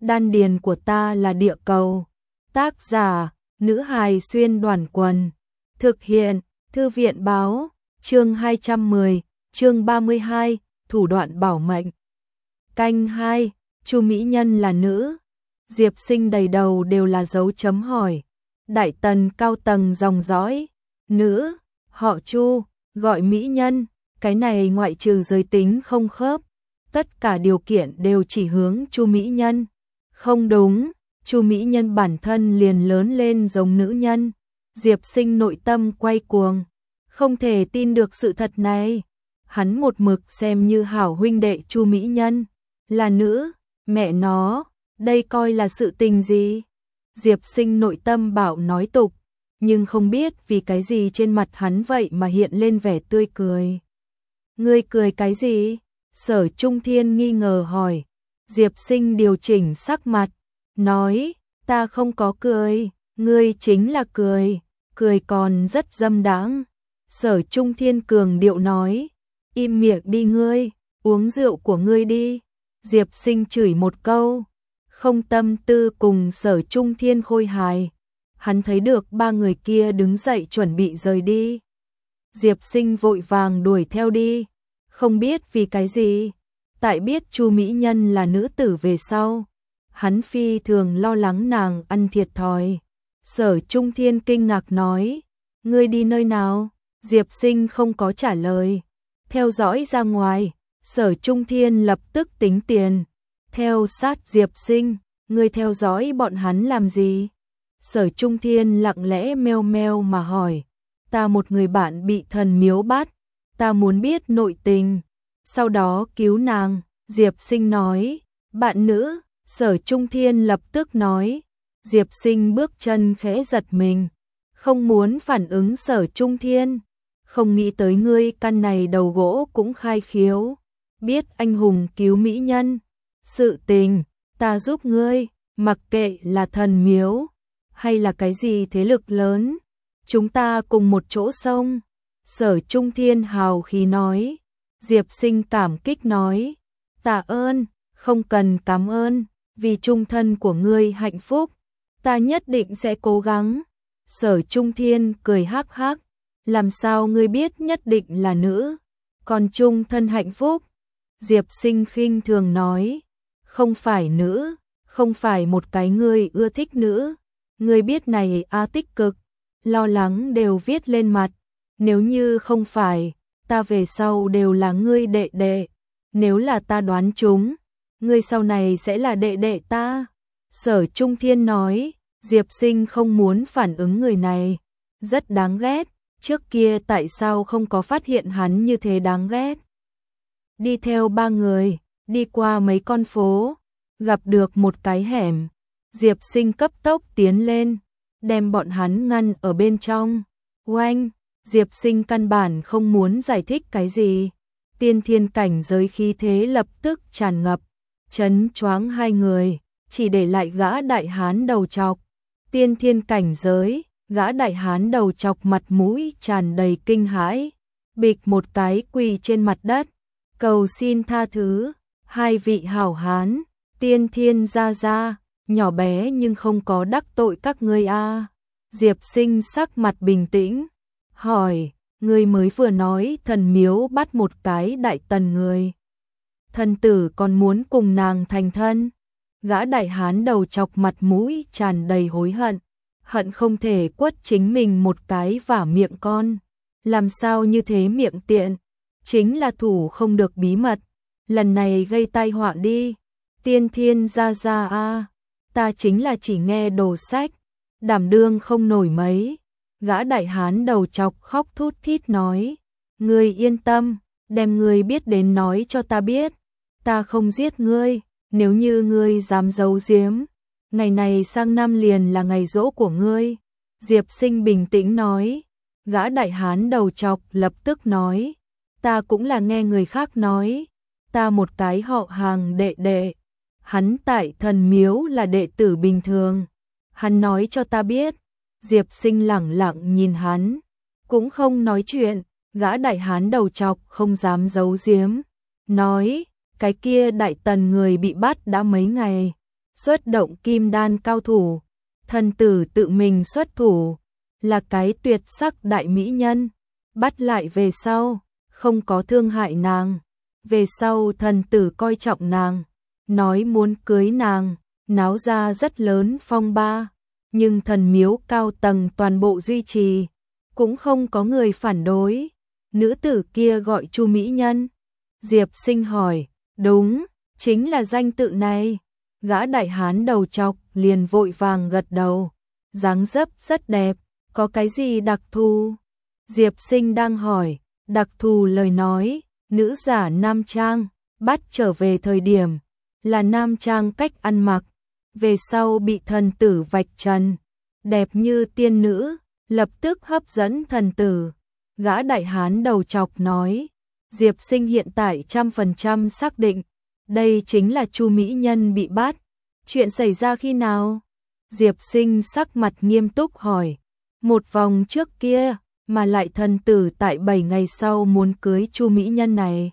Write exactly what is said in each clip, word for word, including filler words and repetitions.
đan điền của ta là địa cầu. Tác giả, nữ hài xuyên đoàn quần. Thực hiện, thư viện báo, chương hai trăm mười, chương ba mươi hai, thủ đoạn bảo mệnh. Canh hai, Chu mỹ nhân là nữ. Diệp Sinh đầy đầu đều là dấu chấm hỏi. Đại tần cao tầng dòng dõi, nữ, họ Chu, gọi mỹ nhân, cái này ngoại trừ giới tính không khớp, tất cả điều kiện đều chỉ hướng Chu mỹ nhân. Không đúng, Chu mỹ nhân bản thân liền lớn lên giống nữ nhân. Diệp Sinh nội tâm quay cuồng, không thể tin được sự thật này. Hắn một mực xem như hảo huynh đệ Chu mỹ nhân là nữ, mẹ nó, đây coi là sự tình gì? Diệp Sinh nội tâm bảo nói tục, nhưng không biết vì cái gì trên mặt hắn vậy mà hiện lên vẻ tươi cười. Ngươi cười cái gì? Sở Trung Thiên nghi ngờ hỏi. Diệp Sinh điều chỉnh sắc mặt, nói, ta không có cười, ngươi chính là cười, cười còn rất dâm đãng. Sở Trung Thiên cường điệu nói, im miệng đi ngươi, uống rượu của ngươi đi. Diệp Sinh chửi một câu, không tâm tư cùng Sở Trung Thiên khôi hài. Hắn thấy được ba người kia đứng dậy chuẩn bị rời đi. Diệp Sinh vội vàng đuổi theo đi, không biết vì cái gì. Tại biết Chu mỹ nhân là nữ tử về sau, hắn phi thường lo lắng nàng ăn thiệt thòi. Sở Trung Thiên kinh ngạc nói, ngươi đi nơi nào? Diệp Sinh không có trả lời. Theo dõi ra ngoài, Sở Trung Thiên lập tức tính tiền. Theo sát Diệp Sinh, ngươi theo dõi bọn hắn làm gì? Sở Trung Thiên lặng lẽ meo meo mà hỏi, ta một người bạn bị thần miếu bắt, ta muốn biết nội tình, sau đó cứu nàng. Diệp Sinh nói, bạn nữ. Sở Trung Thiên lập tức nói. Diệp Sinh bước chân khẽ giật mình, không muốn phản ứng Sở Trung Thiên. Không nghĩ tới ngươi căn này đầu gỗ cũng khai khiếu, biết anh hùng cứu mỹ nhân. Sự tình, ta giúp ngươi, mặc kệ là thần miếu, hay là cái gì thế lực lớn, chúng ta cùng một chỗ xông. Sở Trung Thiên hào khí nói. Diệp Sinh cảm kích nói, tạ ơn, không cần cảm ơn, vì trung thân của ngươi hạnh phúc, ta nhất định sẽ cố gắng. Sở Trung Thiên cười hắc hắc, làm sao ngươi biết nhất định là nữ, còn trung thân hạnh phúc? Diệp Sinh khinh thường nói, không phải nữ, không phải một cái ngươi ưa thích nữ, ngươi biết này a tích cực, lo lắng đều viết lên mặt, nếu như không phải, ta về sau đều là ngươi đệ đệ, nếu là ta đoán trúng, ngươi sau này sẽ là đệ đệ ta. Sở Trung Thiên nói. Diệp Sinh không muốn phản ứng người này, rất đáng ghét, trước kia tại sao không có phát hiện hắn như thế đáng ghét. Đi theo ba người, đi qua mấy con phố, gặp được một cái hẻm, Diệp Sinh cấp tốc tiến lên, đem bọn hắn ngăn ở bên trong. Oanh, Diệp Sinh căn bản không muốn giải thích cái gì, tiên thiên cảnh giới khí thế lập tức tràn ngập, chấn choáng hai người, chỉ để lại gã đại hán đầu trọc. Tiên thiên cảnh giới, gã đại hán đầu chọc mặt mũi tràn đầy kinh hãi, bịch một cái quỳ trên mặt đất, cầu xin tha thứ. Hai vị hảo hán, tiên thiên gia gia, nhỏ bé nhưng không có đắc tội các ngươi a. Diệp Sinh sắc mặt bình tĩnh, hỏi, ngươi mới vừa nói thần miếu bắt một cái đại tần người, thần tử còn muốn cùng nàng thành thân? Gã đại hán đầu chọc mặt mũi tràn đầy hối hận, hận không thể quất chính mình một cái vả miệng con. Làm sao như thế miệng tiện, chính là thủ không được bí mật, lần này gây tai họa đi. Tiên thiên gia gia a, ta chính là chỉ nghe đồ sách, đảm đương không nổi mấy. Gã đại hán đầu chọc khóc thút thít nói, ngươi yên tâm, đem ngươi biết đến nói cho ta biết, ta không giết ngươi. Nếu như ngươi dám giấu giếm, ngày này sang năm liền là ngày giỗ của ngươi. Diệp Sinh bình tĩnh nói. Gã đại hán đầu chọc lập tức nói, ta cũng là nghe người khác nói, ta một cái họ hàng đệ đệ, hắn tại thần miếu là đệ tử bình thường, hắn nói cho ta biết. Diệp Sinh lẳng lặng nhìn hắn, cũng không nói chuyện. Gã đại hán đầu chọc không dám giấu giếm, nói, cái kia đại tần người bị bắt đã mấy ngày, xuất động kim đan cao thủ, thần tử tự mình xuất thủ, là cái tuyệt sắc đại mỹ nhân, bắt lại về sau, không có thương hại nàng. Về sau thần tử coi trọng nàng, nói muốn cưới nàng, náo ra rất lớn phong ba, nhưng thần miếu cao tầng toàn bộ duy trì, cũng không có người phản đối. Nữ tử kia gọi Chu Mỹ Nhân. Diệp Sinh hỏi, đúng, chính là danh tự này. Gã đại hán đầu trọc liền vội vàng gật đầu, dáng dấp rất đẹp, có cái gì đặc thù? Diệp Sinh đang hỏi, đặc thù lời nói, nữ giả nam trang, bắt trở về thời điểm, là nam trang cách ăn mặc, về sau bị thần tử vạch trần, đẹp như tiên nữ, lập tức hấp dẫn thần tử. Gã đại hán đầu trọc nói, Diệp Sinh hiện tại trăm phần trăm xác định, đây chính là Chu Mỹ Nhân bị bắt. Chuyện xảy ra khi nào? Diệp Sinh sắc mặt nghiêm túc hỏi, một vòng trước kia, mà lại thần tử tại bảy ngày sau muốn cưới Chu Mỹ Nhân này.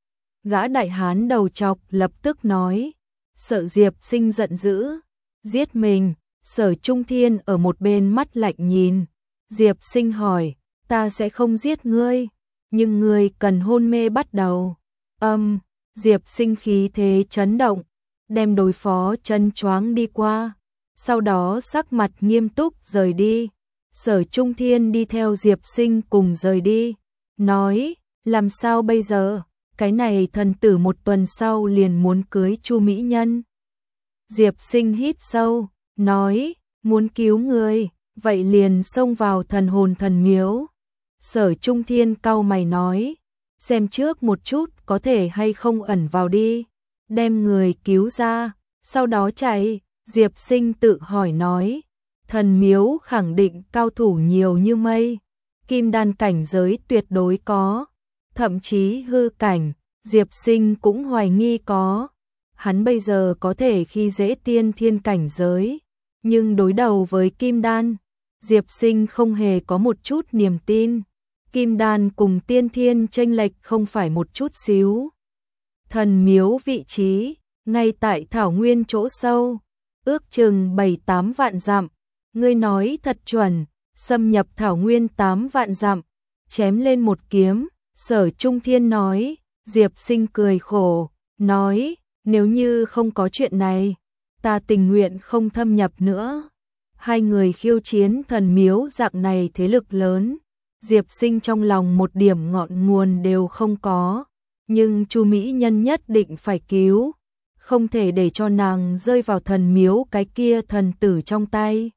Gã đại hán đầu trọc lập tức nói, sợ Diệp Sinh giận dữ, giết mình. Sở Trung Thiên ở một bên mắt lạnh nhìn. Diệp Sinh hỏi, ta sẽ không giết ngươi, nhưng ngươi cần hôn mê bắt đầu. Âm, um, Diệp Sinh khí thế chấn động, đem đối phó chân choáng đi qua, sau đó sắc mặt nghiêm túc rời đi. Sở Trung Thiên đi theo Diệp Sinh cùng rời đi, nói, làm sao bây giờ, cái này thần tử một tuần sau liền muốn cưới Chu Mỹ Nhân. Diệp Sinh hít sâu, nói, muốn cứu người, vậy liền xông vào thần hồn thần miếu. Sở Trung Thiên cau mày nói, xem trước một chút có thể hay không ẩn vào đi, đem người cứu ra, sau đó chạy. Diệp Sinh tự hỏi nói, thần miếu khẳng định cao thủ nhiều như mây, kim đan cảnh giới tuyệt đối có, thậm chí hư cảnh, Diệp Sinh cũng hoài nghi có. Hắn bây giờ có thể khi dễ tiên thiên cảnh giới, nhưng đối đầu với kim đan, Diệp Sinh không hề có một chút niềm tin. Kim đan cùng tiên thiên chênh lệch không phải một chút xíu. Thần miếu vị trí, ngay tại thảo nguyên chỗ sâu, ước chừng bảy tám vạn dặm. Ngươi nói thật chuẩn, xâm nhập thảo nguyên tám vạn dặm, chém lên một kiếm. Sở Trung Thiên nói. Diệp Sinh cười khổ, nói, nếu như không có chuyện này, ta tình nguyện không thâm nhập nữa. Hai người khiêu chiến thần miếu dạng này thế lực lớn, Diệp Sinh trong lòng một điểm ngọn nguồn đều không có, nhưng Chu Mỹ Nhân nhất định phải cứu, không thể để cho nàng rơi vào thần miếu cái kia thần tử trong tay.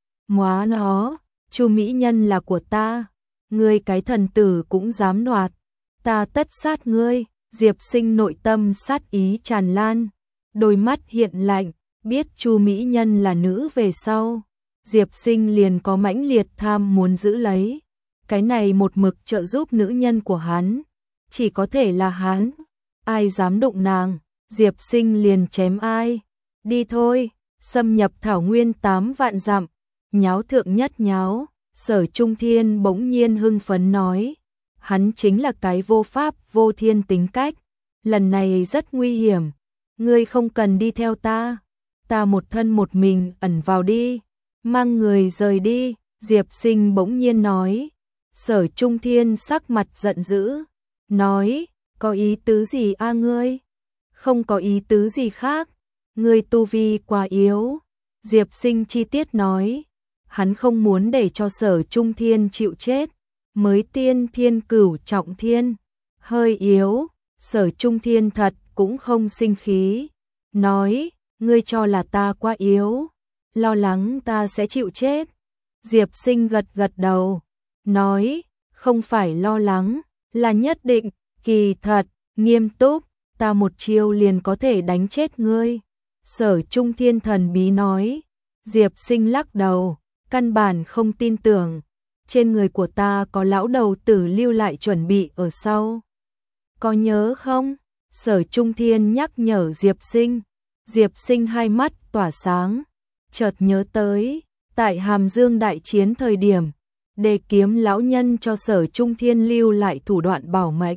Móa nó, Chu Mỹ Nhân là của ta, ngươi cái thần tử cũng dám đoạt, ta tất sát ngươi. Diệp Sinh nội tâm sát ý tràn lan, đôi mắt hiện lạnh, biết Chu Mỹ Nhân là nữ về sau, Diệp Sinh liền có mãnh liệt tham muốn giữ lấy. Cái này một mực trợ giúp nữ nhân của hắn, chỉ có thể là hắn, ai dám đụng nàng, Diệp Sinh liền chém ai. Đi thôi, xâm nhập thảo nguyên tám vạn dặm, nháo thượng nhất nháo. Sở Trung Thiên bỗng nhiên hưng phấn nói, hắn chính là cái vô pháp vô thiên tính cách, lần này rất nguy hiểm, ngươi không cần đi theo ta, ta một thân một mình ẩn vào đi, mang người rời đi. Diệp Sinh bỗng nhiên nói. Sở Trung Thiên sắc mặt giận dữ, nói, có ý tứ gì a ngươi? Không có ý tứ gì khác, ngươi tu vi quá yếu. Diệp Sinh chi tiết nói, hắn không muốn để cho Sở Trung Thiên chịu chết, mới tiên thiên cửu trọng thiên, hơi yếu. Sở Trung Thiên thật cũng không sinh khí, nói, ngươi cho là ta quá yếu, lo lắng ta sẽ chịu chết. Diệp Sinh gật gật đầu, nói, không phải lo lắng, là nhất định, kỳ thật, nghiêm túc, ta một chiêu liền có thể đánh chết ngươi. Sở Trung Thiên thần bí nói. Diệp Sinh lắc đầu, căn bản không tin tưởng, trên người của ta có lão đầu tử lưu lại chuẩn bị ở sau. Có nhớ không? Sở Trung Thiên nhắc nhở Diệp Sinh. Diệp Sinh hai mắt tỏa sáng, chợt nhớ tới, tại Hàm Dương đại chiến thời điểm, Đề Kiếm lão nhân cho Sở Trung Thiên lưu lại thủ đoạn bảo mệnh.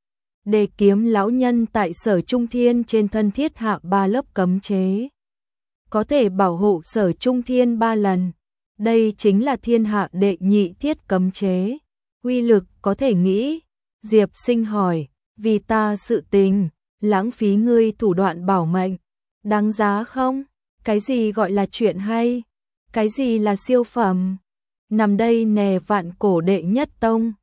Đề Kiếm lão nhân tại Sở Trung Thiên trên thân thiết hạ ba lớp cấm chế. có thể bảo hộ Sở Trung Thiên ba lần. Đây chính là thiên hạ đệ nhị thiết cấm chế. Uy lực có thể nghĩ. Diệp Sinh hỏi, vì ta sự tình, lãng phí ngươi thủ đoạn bảo mệnh, đáng giá không? Cái gì gọi là chuyện hay? Cái gì là siêu phẩm? Nằm đây nè vạn cổ đệ nhất tông.